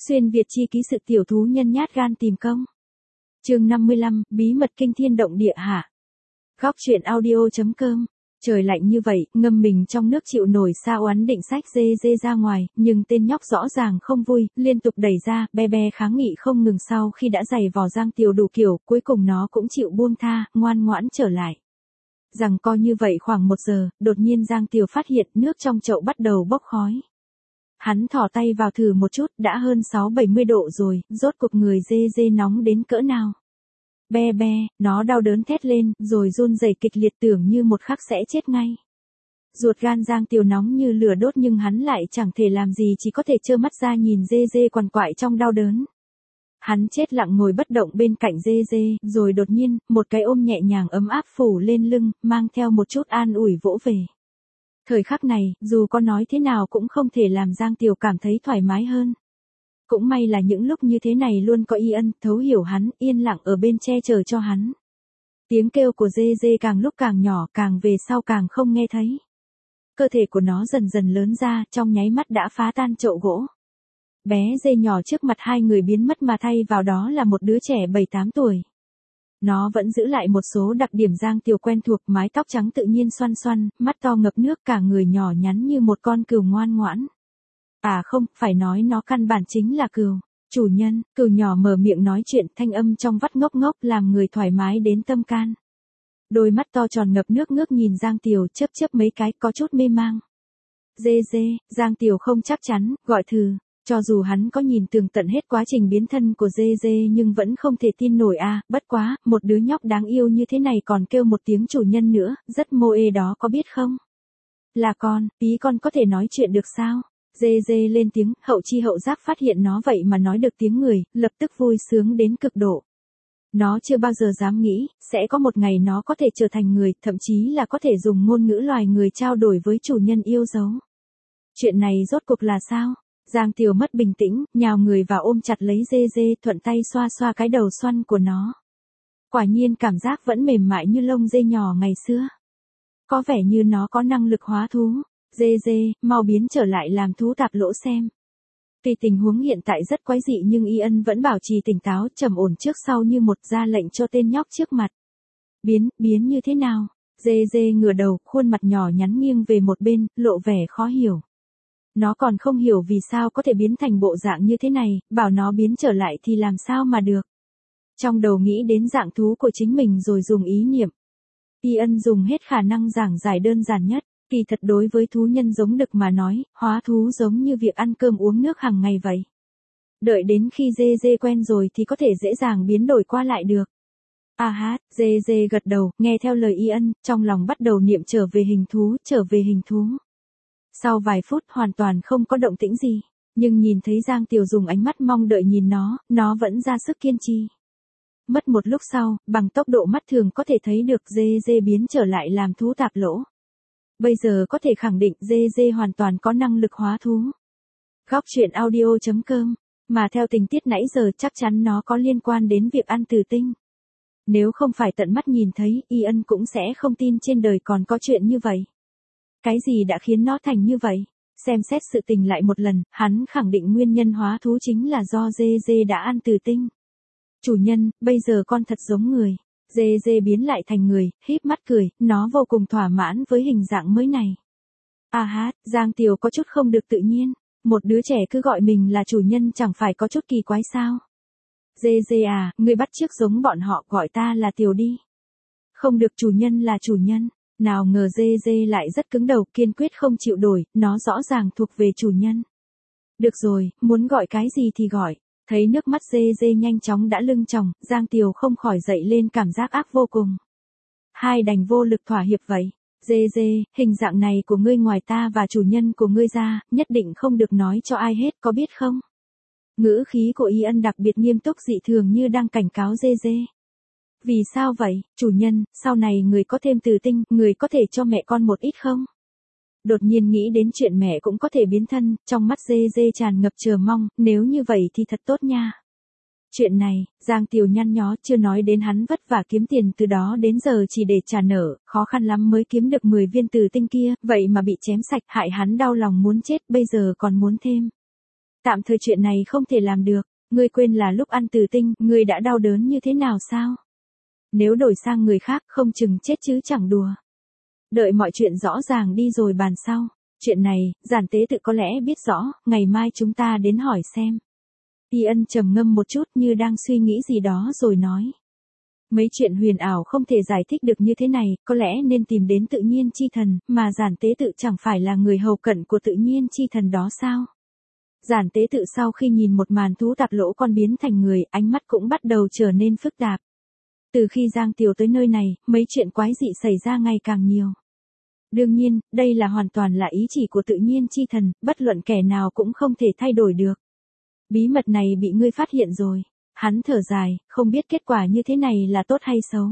Xuyên Việt chi ký sự tiểu thú nhân nhát gan tìm công. Chương 55, bí mật kinh thiên động địa hạ. Góc truyện audio.com. Trời lạnh như vậy, ngâm mình trong nước chịu nổi sao oán định sách dê dê ra ngoài, nhưng tên nhóc rõ ràng không vui, liên tục đẩy ra, be be kháng nghị không ngừng sau khi đã giày vò Giang Tiều đủ kiểu, cuối cùng nó cũng chịu buông tha, ngoan ngoãn trở lại. Rằng coi như vậy khoảng 1 giờ, đột nhiên Giang Tiều phát hiện nước trong chậu bắt đầu bốc khói. Hắn thò tay vào thử một chút, đã hơn 6-70 độ rồi, rốt cuộc người dê dê nóng đến cỡ nào. Be be, nó đau đớn thét lên, rồi run rẩy kịch liệt tưởng như một khắc sẽ chết ngay. Ruột gan Giang Tiều nóng như lửa đốt nhưng hắn lại chẳng thể làm gì, chỉ có thể trơ mắt ra nhìn dê dê quằn quại trong đau đớn. Hắn chết lặng ngồi bất động bên cạnh dê dê, rồi đột nhiên, một cái ôm nhẹ nhàng ấm áp phủ lên lưng, mang theo một chút an ủi vỗ về. Thời khắc này, dù có nói thế nào cũng không thể làm Giang Tiều cảm thấy thoải mái hơn. Cũng may là những lúc như thế này luôn có Y Ân, thấu hiểu hắn, yên lặng ở bên che chở cho hắn. Tiếng kêu của dê dê càng lúc càng nhỏ, càng về sau càng không nghe thấy. Cơ thể của nó dần dần lớn ra, trong nháy mắt đã phá tan chậu gỗ. Bé dê nhỏ trước mặt hai người biến mất mà thay vào đó là một đứa trẻ 7-8 tuổi. Nó vẫn giữ lại một số đặc điểm Giang Tiều quen thuộc, mái tóc trắng tự nhiên xoăn xoăn, mắt to ngập nước, cả người nhỏ nhắn như một con cừu ngoan ngoãn. À không, phải nói nó căn bản chính là cừu. Chủ nhân, cừu nhỏ mở miệng nói chuyện, thanh âm trong vắt ngốc ngốc làm người thoải mái đến tâm can. Đôi mắt to tròn ngập nước ngước nhìn Giang Tiều, chớp chớp mấy cái, có chút mê mang. Dê dê, Giang Tiều không chắc chắn, gọi thử. Cho dù hắn có nhìn tường tận hết quá trình biến thân của dê dê nhưng vẫn không thể tin nổi à, bất quá, một đứa nhóc đáng yêu như thế này còn kêu một tiếng chủ nhân nữa, rất mô ê đó có biết không? Là con, ý con có thể nói chuyện được sao? Dê dê lên tiếng, hậu chi hậu giác phát hiện nó vậy mà nói được tiếng người, lập tức vui sướng đến cực độ. Nó chưa bao giờ dám nghĩ, sẽ có một ngày nó có thể trở thành người, thậm chí là có thể dùng ngôn ngữ loài người trao đổi với chủ nhân yêu dấu. Chuyện này rốt cuộc là sao? Giang Tiều mất bình tĩnh, nhào người vào ôm chặt lấy dê dê, thuận tay xoa xoa cái đầu xoăn của nó. Quả nhiên cảm giác vẫn mềm mại như lông dê nhỏ ngày xưa. Có vẻ như nó có năng lực hóa thú. Dê dê, mau biến trở lại làm thú tạp lỗ xem. Tuy tình huống hiện tại rất quái dị nhưng Y Ân vẫn bảo trì tỉnh táo, trầm ổn trước sau như một, ra lệnh cho tên nhóc trước mặt. Biến như thế nào? Dê dê ngửa đầu, khuôn mặt nhỏ nhắn nghiêng về một bên, lộ vẻ khó hiểu. Nó còn không hiểu vì sao có thể biến thành bộ dạng như thế này, bảo nó biến trở lại thì làm sao mà được. Trong đầu nghĩ đến dạng thú của chính mình rồi dùng ý niệm. Y Ân dùng hết khả năng giảng giải đơn giản nhất, kỳ thật đối với thú nhân giống đực mà nói, hóa thú giống như việc ăn cơm uống nước hàng ngày vậy. Đợi đến khi dê dê quen rồi thì có thể dễ dàng biến đổi qua lại được. À hát, dê dê gật đầu, nghe theo lời Y Ân, trong lòng bắt đầu niệm trở về hình thú. Sau vài phút hoàn toàn không có động tĩnh gì, nhưng nhìn thấy Giang Tiều dùng ánh mắt mong đợi nhìn nó vẫn ra sức kiên trì. Mất một lúc sau, bằng tốc độ mắt thường có thể thấy được dê dê biến trở lại làm thú tạp lỗ. Bây giờ có thể khẳng định dê dê hoàn toàn có năng lực hóa thú. Góc truyện audio.com, mà theo tình tiết nãy giờ chắc chắn nó có liên quan đến việc ăn tử tinh. Nếu không phải tận mắt nhìn thấy, Y Ân cũng sẽ không tin trên đời còn có chuyện như vậy. Cái gì đã khiến nó thành như vậy? Xem xét sự tình lại một lần, hắn khẳng định nguyên nhân hóa thú chính là do dê dê đã ăn tử tinh. Chủ nhân, bây giờ con thật giống người. Dê dê biến lại thành người, híp mắt cười, nó vô cùng thỏa mãn với hình dạng mới này. À hát, Giang Tiều có chút không được tự nhiên. Một đứa trẻ cứ gọi mình là chủ nhân chẳng phải có chút kỳ quái sao? Dê dê à, ngươi bắt chước giống bọn họ, gọi ta là Tiều đi. Không được, chủ nhân là chủ nhân. Nào ngờ dê dê lại rất cứng đầu, kiên quyết không chịu đổi, nó rõ ràng thuộc về chủ nhân. Được rồi, muốn gọi cái gì thì gọi. Thấy nước mắt dê dê nhanh chóng đã lưng tròng, Giang Tiều không khỏi dậy lên cảm giác ác vô cùng. Hai đành vô lực thỏa hiệp vậy. Dê dê, hình dạng này của ngươi ngoài ta và chủ nhân của ngươi ra, nhất định không được nói cho ai hết, có biết không? Ngữ khí của Y Ân đặc biệt nghiêm túc dị thường như đang cảnh cáo dê dê. Vì sao vậy, chủ nhân, sau này người có thêm tử tinh, người có thể cho mẹ con một ít không? Đột nhiên nghĩ đến chuyện mẹ cũng có thể biến thân, trong mắt dê dê tràn ngập chờ mong, nếu như vậy thì thật tốt nha. Chuyện này, Giang Tiều nhăn nhó, chưa nói đến hắn vất vả kiếm tiền từ đó đến giờ chỉ để trả nợ, khó khăn lắm mới kiếm được 10 viên tử tinh kia, vậy mà bị chém sạch, hại hắn đau lòng muốn chết, bây giờ còn muốn thêm. Tạm thời chuyện này không thể làm được, ngươi quên là lúc ăn tử tinh, ngươi đã đau đớn như thế nào sao? Nếu đổi sang người khác không chừng chết chứ chẳng đùa. Đợi mọi chuyện rõ ràng đi rồi bàn sau. Chuyện này, giản tế tự có lẽ biết rõ, ngày mai chúng ta đến hỏi xem. Y Ân trầm ngâm một chút như đang suy nghĩ gì đó rồi nói. Mấy chuyện huyền ảo không thể giải thích được như thế này, có lẽ nên tìm đến tự nhiên chi thần, mà giản tế tự chẳng phải là người hầu cận của tự nhiên chi thần đó sao? Giản tế tự sau khi nhìn một màn thú tạp lỗ con biến thành người, ánh mắt cũng bắt đầu trở nên phức tạp. Từ khi Giang Tiều tới nơi này, mấy chuyện quái dị xảy ra ngày càng nhiều. Đương nhiên, đây là hoàn toàn là ý chỉ của tự nhiên chi thần, bất luận kẻ nào cũng không thể thay đổi được. Bí mật này bị ngươi phát hiện rồi. Hắn thở dài, không biết kết quả như thế này là tốt hay xấu.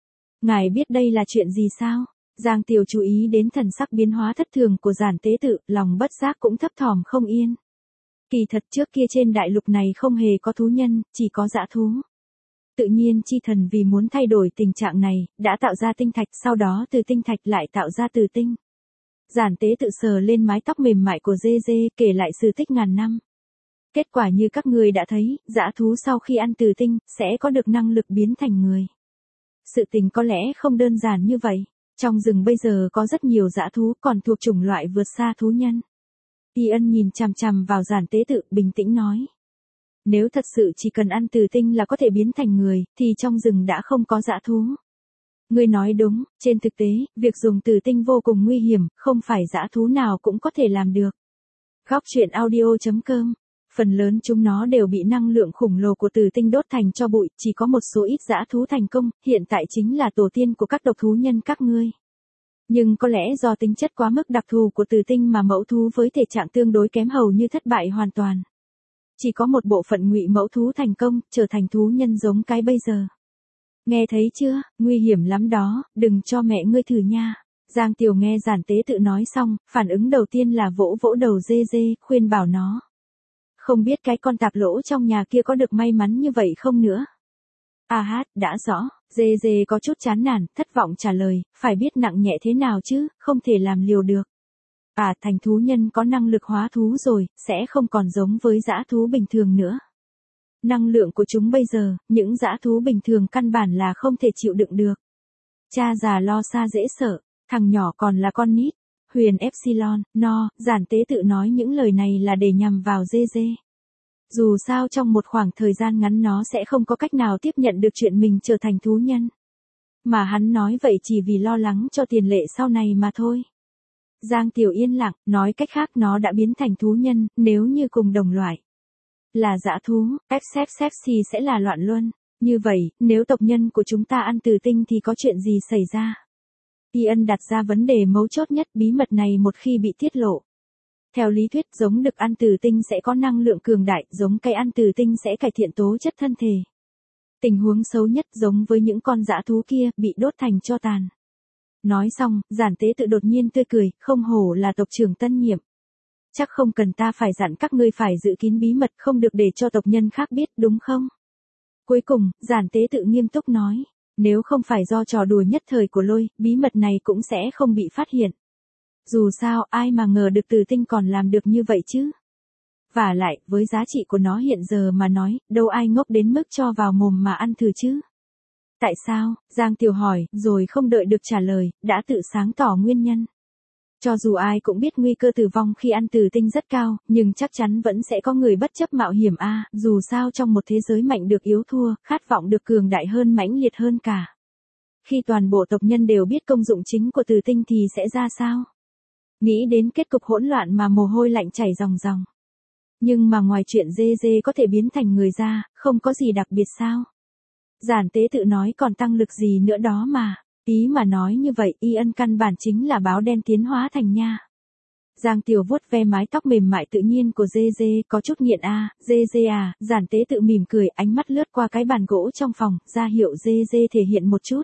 Ngài biết đây là chuyện gì sao? Giang Tiều chú ý đến thần sắc biến hóa thất thường của giản tế tự, lòng bất giác cũng thấp thỏm không yên. Kỳ thật trước kia trên đại lục này không hề có thú nhân, chỉ có dã thú. Tự nhiên chi thần vì muốn thay đổi tình trạng này, đã tạo ra tinh thạch, sau đó từ tinh thạch lại tạo ra từ tinh. Giản tế tự sờ lên mái tóc mềm mại của dê dê, kể lại sự tích ngàn năm. Kết quả như các người đã thấy, dã thú sau khi ăn từ tinh, sẽ có được năng lực biến thành người. Sự tình có lẽ không đơn giản như vậy. Trong rừng bây giờ có rất nhiều dã thú còn thuộc chủng loại vượt xa thú nhân. Y Ân nhìn chằm chằm vào giản tế tự, bình tĩnh nói. Nếu thật sự chỉ cần ăn từ tinh là có thể biến thành người, thì trong rừng đã không có dã thú. Ngươi nói đúng, trên thực tế, việc dùng từ tinh vô cùng nguy hiểm, không phải dã thú nào cũng có thể làm được. Góc truyện audio.com. Phần lớn chúng nó đều bị năng lượng khổng lồ của từ tinh đốt thành tro bụi, chỉ có một số ít dã thú thành công, hiện tại chính là tổ tiên của các độc thú nhân các ngươi. Nhưng có lẽ do tính chất quá mức đặc thù của từ tinh mà mẫu thú với thể trạng tương đối kém hầu như thất bại hoàn toàn. Chỉ có một bộ phận ngụy mẫu thú thành công, trở thành thú nhân giống cái bây giờ. Nghe thấy chưa, nguy hiểm lắm đó, đừng cho mẹ ngươi thử nha. Giang Tiều nghe giản tế tự nói xong, phản ứng đầu tiên là vỗ vỗ đầu dê dê, khuyên bảo nó. Không biết cái con tạp lỗ trong nhà kia có được may mắn như vậy không nữa. Đã rõ, dê dê có chút chán nản, thất vọng trả lời, phải biết nặng nhẹ thế nào chứ, không thể làm liều được. Thành thú nhân có năng lực hóa thú rồi, sẽ không còn giống với dã thú bình thường nữa. Năng lượng của chúng bây giờ, những dã thú bình thường căn bản là không thể chịu đựng được. Cha già lo xa dễ sợ, thằng nhỏ còn là con nít. Huyền Epsilon, giản tế tự nói những lời này là để nhằm vào dê dê. Dù sao trong một khoảng thời gian ngắn nó sẽ không có cách nào tiếp nhận được chuyện mình trở thành thú nhân. Mà hắn nói vậy chỉ vì lo lắng cho tiền lệ sau này mà thôi. Giang Tiểu yên lặng, nói cách khác nó đã biến thành thú nhân, nếu như cùng đồng loại. Là dã thú, Sepsi sẽ là loạn luân. Như vậy, nếu tộc nhân của chúng ta ăn từ tinh thì có chuyện gì xảy ra? Y Ân đặt ra vấn đề mấu chốt nhất, bí mật này một khi bị tiết lộ. Theo lý thuyết, giống đực ăn từ tinh sẽ có năng lượng cường đại, giống cây ăn từ tinh sẽ cải thiện tố chất thân thể. Tình huống xấu nhất giống với những con dã thú kia, bị đốt thành tro tàn. Nói xong, giản tế tự đột nhiên tươi cười, không hổ là tộc trưởng tân nhiệm. Chắc không cần ta phải dặn các ngươi phải giữ kín bí mật, không được để cho tộc nhân khác biết, đúng không? Cuối cùng, giản tế tự nghiêm túc nói. Nếu không phải do trò đùa nhất thời của Lôi, bí mật này cũng sẽ không bị phát hiện. Dù sao, ai mà ngờ được từ tinh còn làm được như vậy chứ. Và lại, với giá trị của nó hiện giờ mà nói, đâu ai ngốc đến mức cho vào mồm mà ăn thử chứ. Tại sao? Giang Tiều hỏi, rồi không đợi được trả lời, đã tự sáng tỏ nguyên nhân. Cho dù ai cũng biết nguy cơ tử vong khi ăn từ tinh rất cao, nhưng chắc chắn vẫn sẽ có người bất chấp mạo hiểm dù sao trong một thế giới mạnh được yếu thua, khát vọng được cường đại hơn mãnh liệt hơn cả. Khi toàn bộ tộc nhân đều biết công dụng chính của từ tinh thì sẽ ra sao? Nghĩ đến kết cục hỗn loạn mà mồ hôi lạnh chảy ròng ròng. Nhưng mà ngoài chuyện dê dê có thể biến thành người ra, không có gì đặc biệt sao? Giản tế tự nói còn tăng lực gì nữa đó mà. Ý mà nói như vậy, Y Ân căn bản chính là báo đen tiến hóa thành nha. Giang Tiểu vuốt ve mái tóc mềm mại tự nhiên của dê dê, có chút nghiện dê dê giản tế tự mỉm cười, ánh mắt lướt qua cái bàn gỗ trong phòng, ra hiệu dê dê thể hiện một chút.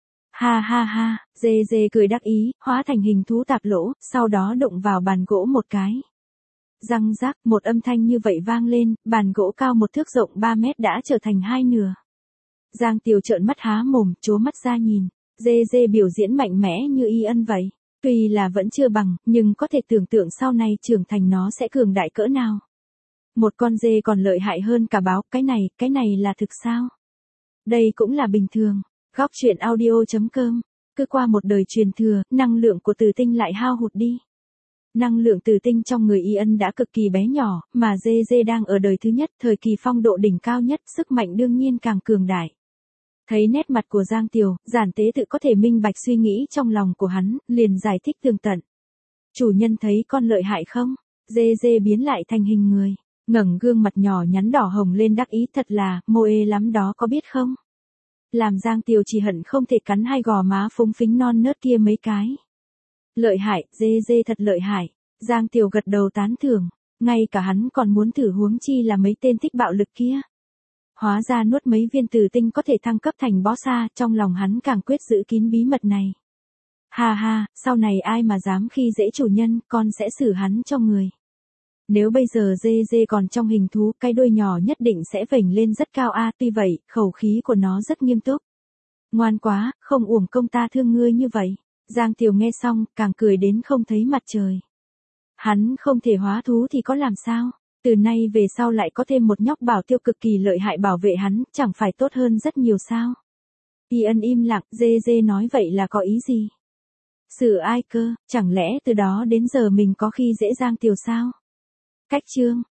Ha, dê dê cười đắc ý, hóa thành hình thú tạp lỗ, sau đó đụng vào bàn gỗ một cái. Răng rác, một âm thanh như vậy vang lên, bàn gỗ cao một thước rộng 3 mét đã trở thành hai nửa. Giang Tiểu trợn mắt há mồm, trố mắt ra nhìn. Dê dê biểu diễn mạnh mẽ như Y Ân vậy. Tuy là vẫn chưa bằng, nhưng có thể tưởng tượng sau này trưởng thành nó sẽ cường đại cỡ nào. Một con dê còn lợi hại hơn cả báo, cái này là thực sao? Đây cũng là bình thường. Góc truyện audio.com. Cứ qua một đời truyền thừa, năng lượng của tử tinh lại hao hụt đi. Năng lượng tử tinh trong người Y Ân đã cực kỳ bé nhỏ, mà dê dê đang ở đời thứ nhất, thời kỳ phong độ đỉnh cao nhất, sức mạnh đương nhiên càng cường đại. Thấy nét mặt của Giang Tiều, Giản Tế tự có thể minh bạch suy nghĩ trong lòng của hắn, liền giải thích tường tận. Chủ nhân thấy con lợi hại không? Dê dê biến lại thành hình người, ngẩng gương mặt nhỏ nhắn đỏ hồng lên đắc ý, thật là, mô ê lắm đó có biết không? Làm Giang Tiều chỉ hận không thể cắn hai gò má phúng phính non nớt kia mấy cái. Lợi hại, dê dê thật lợi hại. Giang Tiều gật đầu tán thưởng, ngay cả hắn còn muốn thử, huống chi là mấy tên thích bạo lực kia. Hóa ra nuốt mấy viên tử tinh có thể thăng cấp thành boss xa, trong lòng hắn càng quyết giữ kín bí mật này. Ha ha, sau này ai mà dám khi dễ chủ nhân, con sẽ xử hắn cho người. Nếu bây giờ dê dê còn trong hình thú, cái đuôi nhỏ nhất định sẽ vểnh lên rất cao a, tuy vậy, khẩu khí của nó rất nghiêm túc. Ngoan quá, không uổng công ta thương ngươi như vậy. Giang Tiều nghe xong, càng cười đến không thấy mặt trời. Hắn không thể hóa thú thì có làm sao? Từ nay về sau lại có thêm một nhóc bảo tiêu cực kỳ lợi hại bảo vệ hắn, chẳng phải tốt hơn rất nhiều sao? Y Ân im lặng, dê dê nói vậy là có ý gì? Xử ai cơ, chẳng lẽ từ đó đến giờ mình có khi dễ Giang Tiều sao? Cách chương.